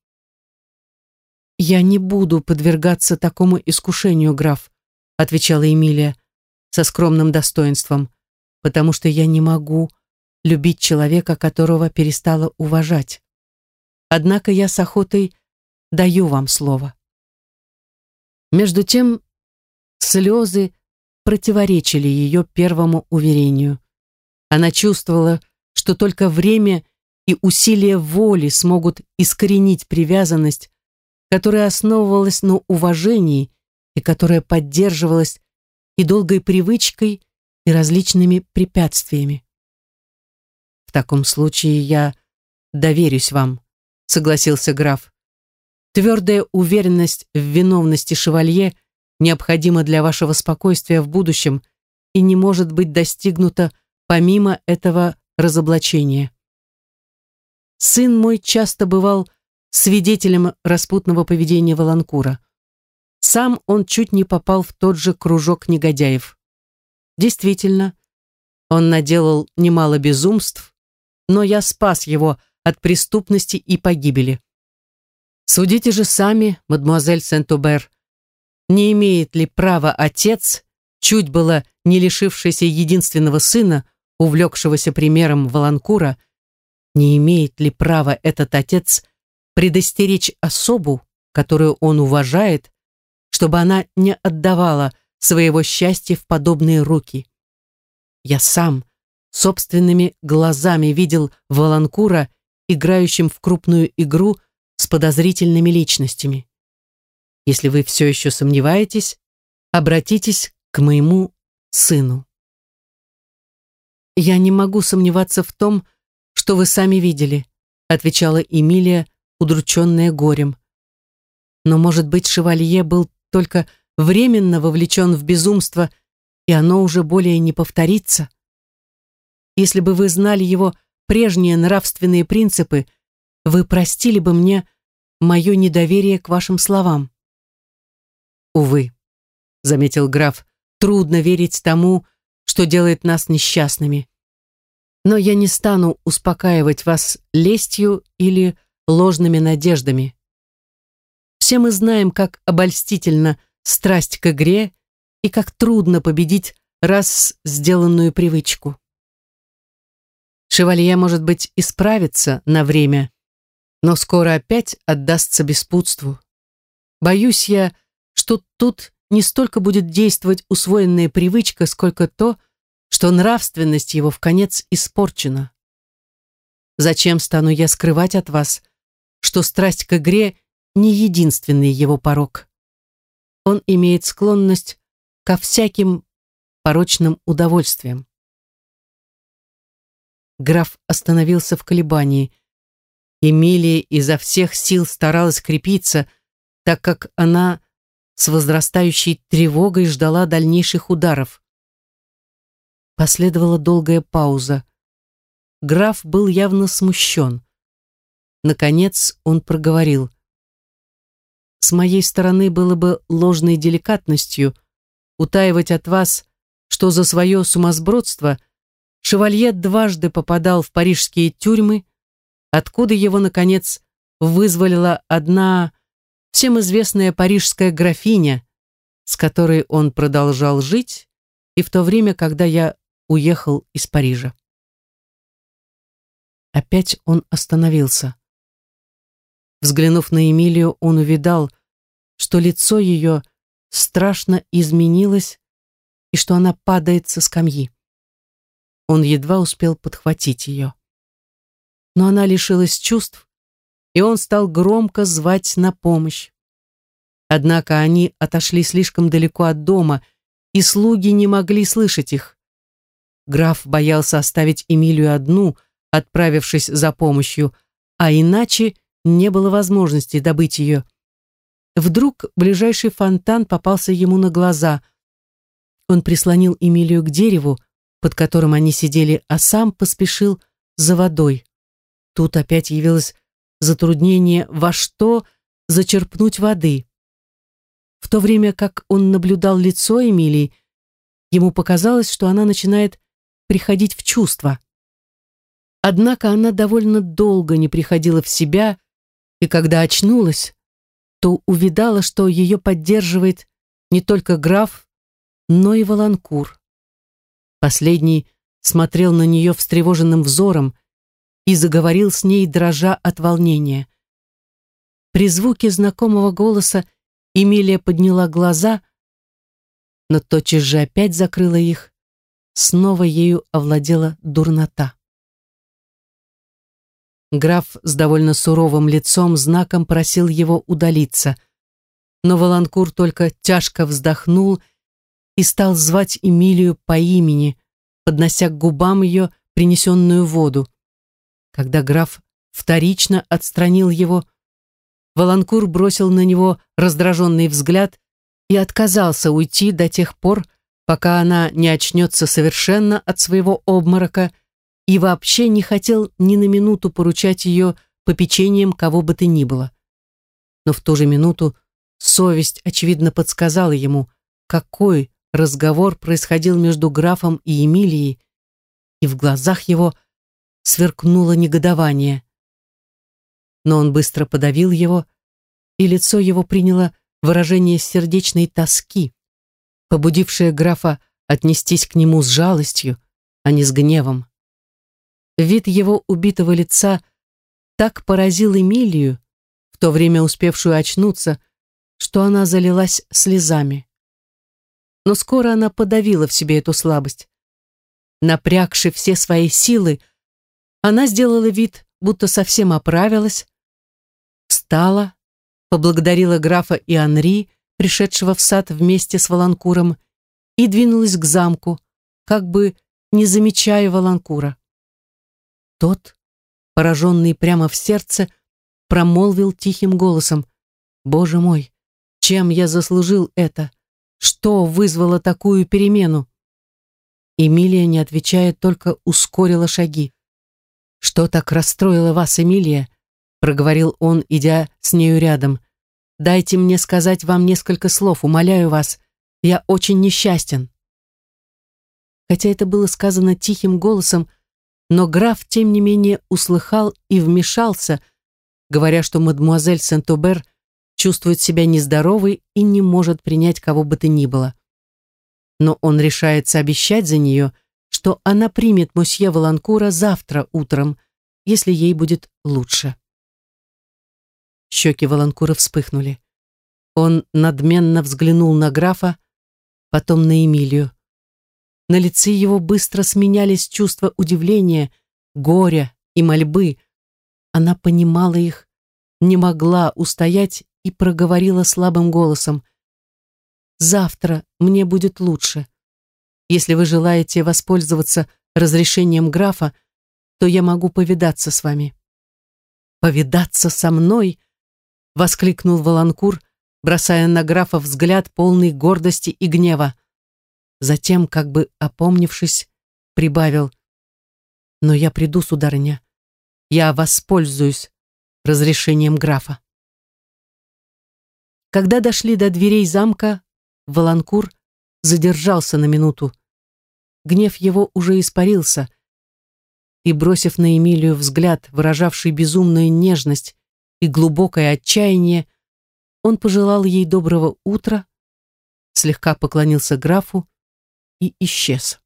«Я не буду подвергаться такому искушению, граф», — отвечала Эмилия со скромным достоинством, «потому что я не могу любить человека, которого перестала уважать. Однако я с охотой даю вам слово». Между тем слезы противоречили ее первому уверению. Она чувствовала, что только время и усилия воли смогут искоренить привязанность, которая основывалась на уважении и которая поддерживалась и долгой привычкой, и различными препятствиями. «В таком случае я доверюсь вам», — согласился граф. «Твердая уверенность в виновности шевалье необходима для вашего спокойствия в будущем и не может быть достигнута помимо этого разоблачения. Сын мой часто бывал свидетелем распутного поведения Воланкура. Сам он чуть не попал в тот же кружок негодяев. Действительно, он наделал немало безумств, но я спас его от преступности и погибели. Судите же сами, мадемуазель Сент-Обер, не имеет ли права отец, чуть было не лишившийся единственного сына, увлекшегося примером Воланкура, не имеет ли права этот отец предостеречь особу, которую он уважает, чтобы она не отдавала своего счастья в подобные руки? Я сам собственными глазами видел Воланкура, играющим в крупную игру с подозрительными личностями. Если вы все еще сомневаетесь, обратитесь к моему сыну. «Я не могу сомневаться в том, что вы сами видели», отвечала Эмилия, удрученная горем. «Но, может быть, шевалье был только временно вовлечен в безумство, и оно уже более не повторится? Если бы вы знали его прежние нравственные принципы, вы простили бы мне мое недоверие к вашим словам». «Увы», — заметил граф, — «трудно верить тому, что делает нас несчастными. Но я не стану успокаивать вас лестью или ложными надеждами. Все мы знаем, как обольстительна страсть к игре и как трудно победить раз сделанную привычку. Шевалье, может быть, исправится на время, но скоро опять отдастся беспутству. Боюсь я, что тут не столько будет действовать усвоенная привычка, сколько то, что нравственность его вконец испорчена. Зачем стану я скрывать от вас, что страсть к игре не единственный его порок? Он имеет склонность ко всяким порочным удовольствиям». Граф остановился в колебании. Эмилия изо всех сил старалась крепиться, так как она с возрастающей тревогой ждала дальнейших ударов. Последовала долгая пауза. граф был явно смущен. Наконец он проговорил: «С моей стороны было бы ложной деликатностью утаивать от вас, что за свое сумасбродство шевалье дважды попадал в парижские тюрьмы, откуда его, наконец, вызволила одна всем известная парижская графиня, с которой он продолжал жить, и в то время, когда я уехал из Парижа». Опять он остановился. Взглянув на Эмилию, он увидал, что лицо ее страшно изменилось и что она падает со скамьи. Он едва успел подхватить ее. Но она лишилась чувств, и он стал громко звать на помощь. Однако они отошли слишком далеко от дома, и слуги не могли слышать их. Граф боялся оставить Эмилию одну, отправившись за помощью, а иначе не было возможности добыть ее. Вдруг ближайший фонтан попался ему на глаза. Он прислонил Эмилию к дереву, под которым они сидели, а сам поспешил за водой. Тут опять явилось затруднение, во что зачерпнуть воды. В то время как он наблюдал лицо Эмилии, ему показалось, что она начинает приходить в чувство. Однако она довольно долго не приходила в себя, и когда очнулась, то увидала, что ее поддерживает не только граф, но и Воланкур. Последний смотрел на нее встревоженным взором и заговорил с ней, дрожа от волнения. При звуке знакомого голоса Эмилия подняла глаза, но тотчас же опять закрыла их. Снова ею овладела дурнота. Граф с довольно суровым лицом знаком просил его удалиться, но Воланкур только тяжко вздохнул и стал звать Эмилию по имени, поднося к губам ее принесенную воду. Когда граф вторично отстранил его, Воланкур бросил на него раздраженный взгляд и отказался уйти до тех пор, пока она не очнется совершенно от своего обморока, и вообще не хотел ни на минуту поручать ее попечением кого бы то ни было. Но в ту же минуту совесть, очевидно, подсказала ему, какой разговор происходил между графом и Эмилией, и в глазах его сверкнуло негодование. Но он быстро подавил его, и лицо его приняло выражение сердечной тоски, побудившее графа отнестись к нему с жалостью, а не с гневом. Вид его убитого лица так поразил Эмилию, в то время успевшую очнуться, что она залилась слезами. Но скоро она подавила в себе эту слабость. Напрягши все свои силы, она сделала вид, будто совсем оправилась, встала, поблагодарила графа и Анри, пришедшего в сад вместе с Воланкуром, и двинулась к замку, как бы не замечая Воланкура. Тот, пораженный прямо в сердце, промолвил тихим голосом: «Боже мой, чем я заслужил это? Что вызвало такую перемену?» Эмилия, не отвечая, только ускорила шаги. «Что так расстроило вас, Эмилия?» — проговорил он, идя с нею рядом. «Дайте мне сказать вам несколько слов, умоляю вас. Я очень несчастен». Хотя это было сказано тихим голосом, но граф, тем не менее, услыхал и вмешался, говоря, что мадемуазель Сент-Обер чувствует себя нездоровой и не может принять кого бы то ни было. Но он решается обещать за нее, что она примет мосье Воланкура завтра утром, если ей будет лучше. Щеки Воланкура вспыхнули. Он надменно взглянул на графа, потом на Эмилию. На лице его быстро сменялись чувства удивления, горя и мольбы. Она понимала их, не могла устоять и проговорила слабым голосом: «Завтра мне будет лучше. Если вы желаете воспользоваться разрешением графа, то я могу повидаться с вами». «Повидаться со мной?» — воскликнул Воланкур, бросая на графа взгляд полный гордости и гнева. Затем, как бы опомнившись, прибавил: Но я приду, сударыня. Я воспользуюсь разрешением графа. Когда дошли до дверей замка, Воланкур задержался на минуту. Гнев его уже испарился, и, бросив на Эмилию взгляд, выражавший безумную нежность и глубокое отчаяние, он пожелал ей доброго утра, слегка поклонился графу и исчез.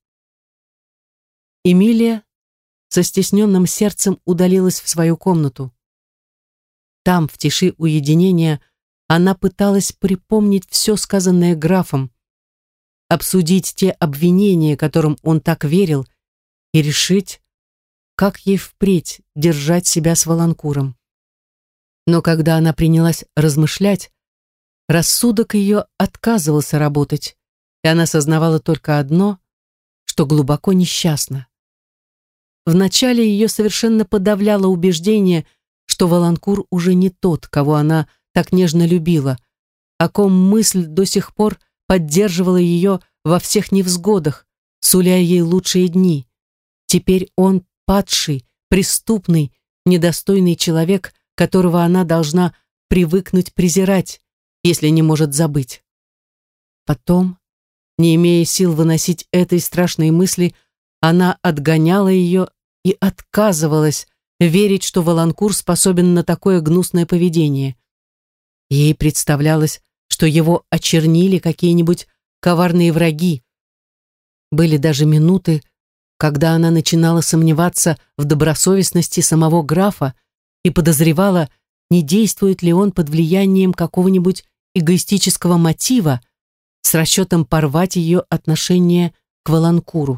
Эмилия со стесненным сердцем удалилась в свою комнату. Там, в тиши уединения, она пыталась припомнить все сказанное графом, обсудить те обвинения, которым он так верил, и решить, как ей впредь держать себя с Воланкуром. Но когда она принялась размышлять, рассудок ее отказывался работать, и она сознавала только одно, что глубоко несчастна. Вначале ее совершенно подавляло убеждение, что Воланкур уже не тот, кого она так нежно любила, о ком мысль до сих пор поддерживала ее во всех невзгодах, суля ей лучшие дни. Теперь он падший, преступный, недостойный человек, которого она должна привыкнуть презирать, если не может забыть. Потом, не имея сил выносить этой страшной мысли, она отгоняла ее и отказывалась верить, что Воланкур способен на такое гнусное поведение. Ей представлялось, что его очернили какие-нибудь коварные враги. Были даже минуты, когда она начинала сомневаться в добросовестности самого графа и подозревала, не действует ли он под влиянием какого-нибудь эгоистического мотива с расчетом порвать ее отношение к Воланкуру.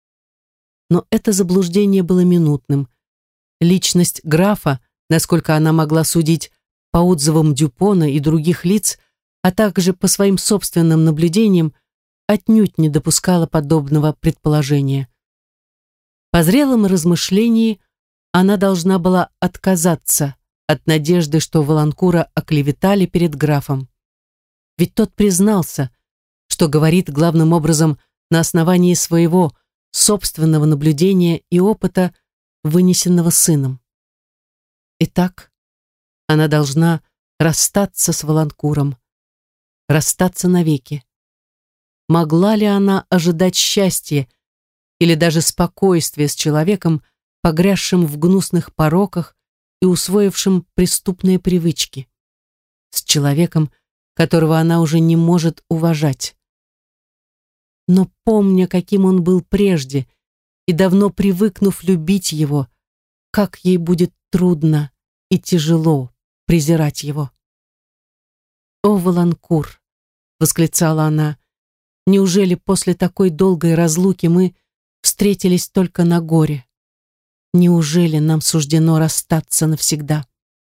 Но это заблуждение было минутным. Личность графа, насколько она могла судить по отзывам Дюпона и других лиц, а также по своим собственным наблюдениям, отнюдь не допускала подобного предположения. По зрелом размышлении она должна была отказаться от надежды, что Воланкура оклеветали перед графом. Ведь тот признался, что говорит главным образом на основании своего собственного наблюдения и опыта, вынесенного сыном. Итак, она должна расстаться с Воланкуром, расстаться навеки. Могла ли она ожидать счастья или даже спокойствия с человеком, погрязшим в гнусных пороках и усвоившим преступные привычки, с человеком, которого она уже не может уважать? Но помня, каким он был прежде, и давно привыкнув любить его, как ей будет трудно и тяжело презирать его. «О, Воланкур!» — восклицала она. «Неужели после такой долгой разлуки мы встретились только на горе? Неужели нам суждено расстаться навсегда?»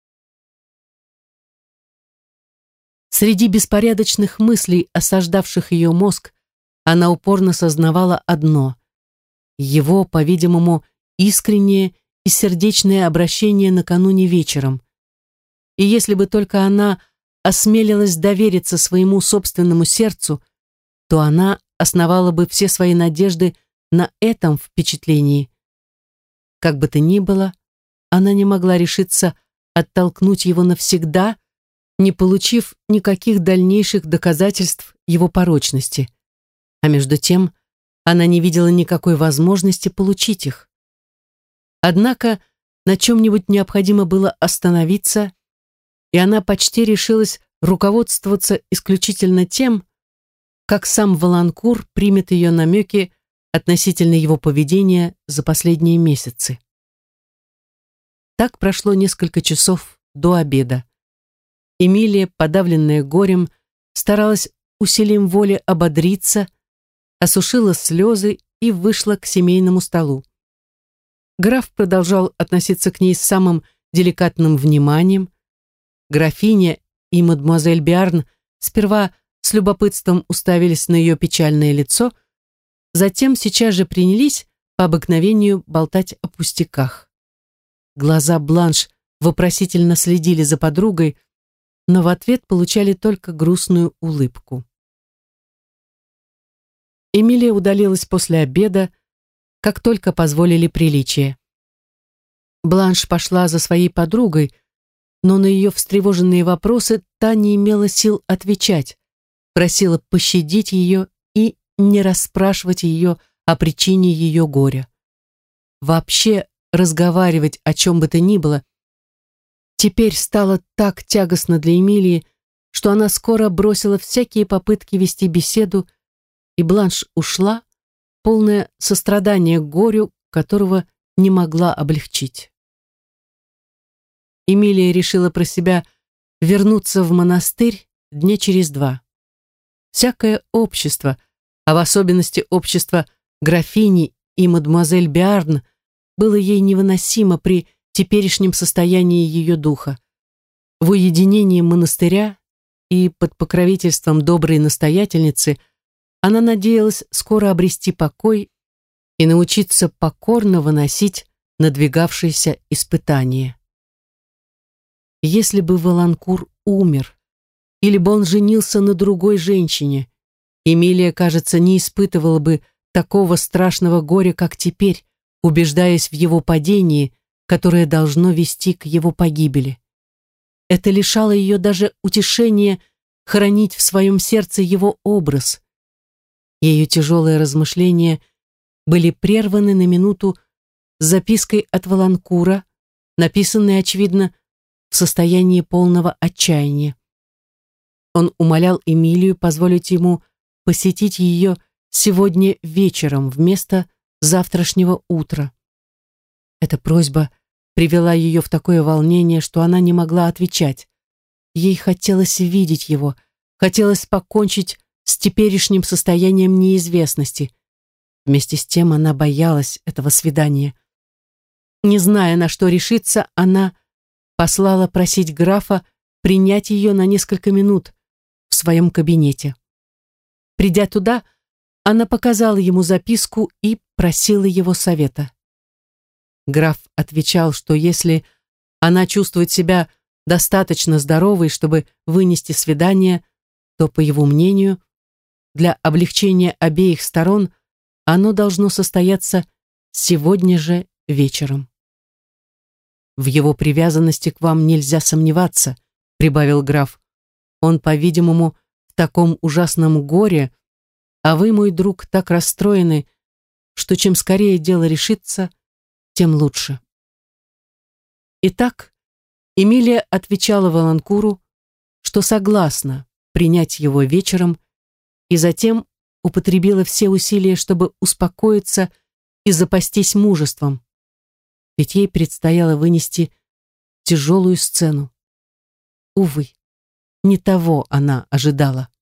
Среди беспорядочных мыслей, осаждавших ее мозг, она упорно сознавала одно: его, по-видимому, искреннее и сердечное обращение накануне вечером. И если бы только она осмелилась довериться своему собственному сердцу, то она основала бы все свои надежды на этом впечатлении. Как бы то ни было, она не могла решиться оттолкнуть его навсегда, не получив никаких дальнейших доказательств его порочности. А между тем, она не видела никакой возможности получить их. Однако на чем-нибудь необходимо было остановиться, и она почти решилась руководствоваться исключительно тем, как сам Воланкур примет ее намеки относительно его поведения за последние месяцы. Так прошло несколько часов до обеда. Эмилия, подавленная горем, старалась усилием воли ободриться, осушила слезы и вышла к семейному столу. Граф продолжал относиться к ней с самым деликатным вниманием. Графиня и мадемуазель Биарн сперва с любопытством уставились на ее печальное лицо, затем сейчас же принялись по обыкновению болтать о пустяках. Глаза Бланш вопросительно следили за подругой, но в ответ получали только грустную улыбку. Эмилия удалилась после обеда, как только позволили приличия. Бланш пошла за своей подругой, но на ее встревоженные вопросы та не имела сил отвечать, просила пощадить ее и не расспрашивать ее о причине ее горя. Вообще разговаривать о чем бы то ни было теперь стало так тягостно для Эмилии, что она скоро бросила всякие попытки вести беседу, и Бланш ушла, полное сострадание к горю, которого не могла облегчить. Эмилия решила про себя вернуться в монастырь дня через два. Всякое общество, а в особенности общество графини и мадемуазель Биарн, было ей невыносимо при теперешнем состоянии ее духа. В уединении монастыря и под покровительством доброй настоятельницы она надеялась скоро обрести покой и научиться покорно выносить надвигавшиеся испытания. Если бы Валанкур умер, или бы он женился на другой женщине, Эмилия, кажется, не испытывала бы такого страшного горя, как теперь, убеждаясь в его падении, которое должно вести к его погибели. Это лишало ее даже утешения хранить в своем сердце его образ. Ее тяжелые размышления были прерваны на минуту запиской от Валанкура, написанной, очевидно, в состоянии полного отчаяния. Он умолял Эмилию позволить ему посетить ее сегодня вечером вместо завтрашнего утра. Эта просьба привела ее в такое волнение, что она не могла отвечать. Ей хотелось видеть его, хотелось покончить с теперешним состоянием неизвестности. Вместе с тем она боялась этого свидания. Не зная, на что решиться, она послала просить графа принять ее на несколько минут в своем кабинете. Придя туда, она показала ему записку и просила его совета. Граф отвечал, что если она чувствует себя достаточно здоровой, чтобы вынести свидание, то, по его мнению, для облегчения обеих сторон оно должно состояться сегодня же вечером. «В его привязанности к вам нельзя сомневаться», — прибавил граф. «Он, по-видимому, в таком ужасном горе, а вы, мой друг, так расстроены, что чем скорее дело решится, тем лучше». Итак, Эмилия отвечала Валанкуру, что согласна принять его вечером, и затем употребила все усилия, чтобы успокоиться и запастись мужеством, ведь ей предстояло вынести тяжелую сцену. Увы, не того она ожидала.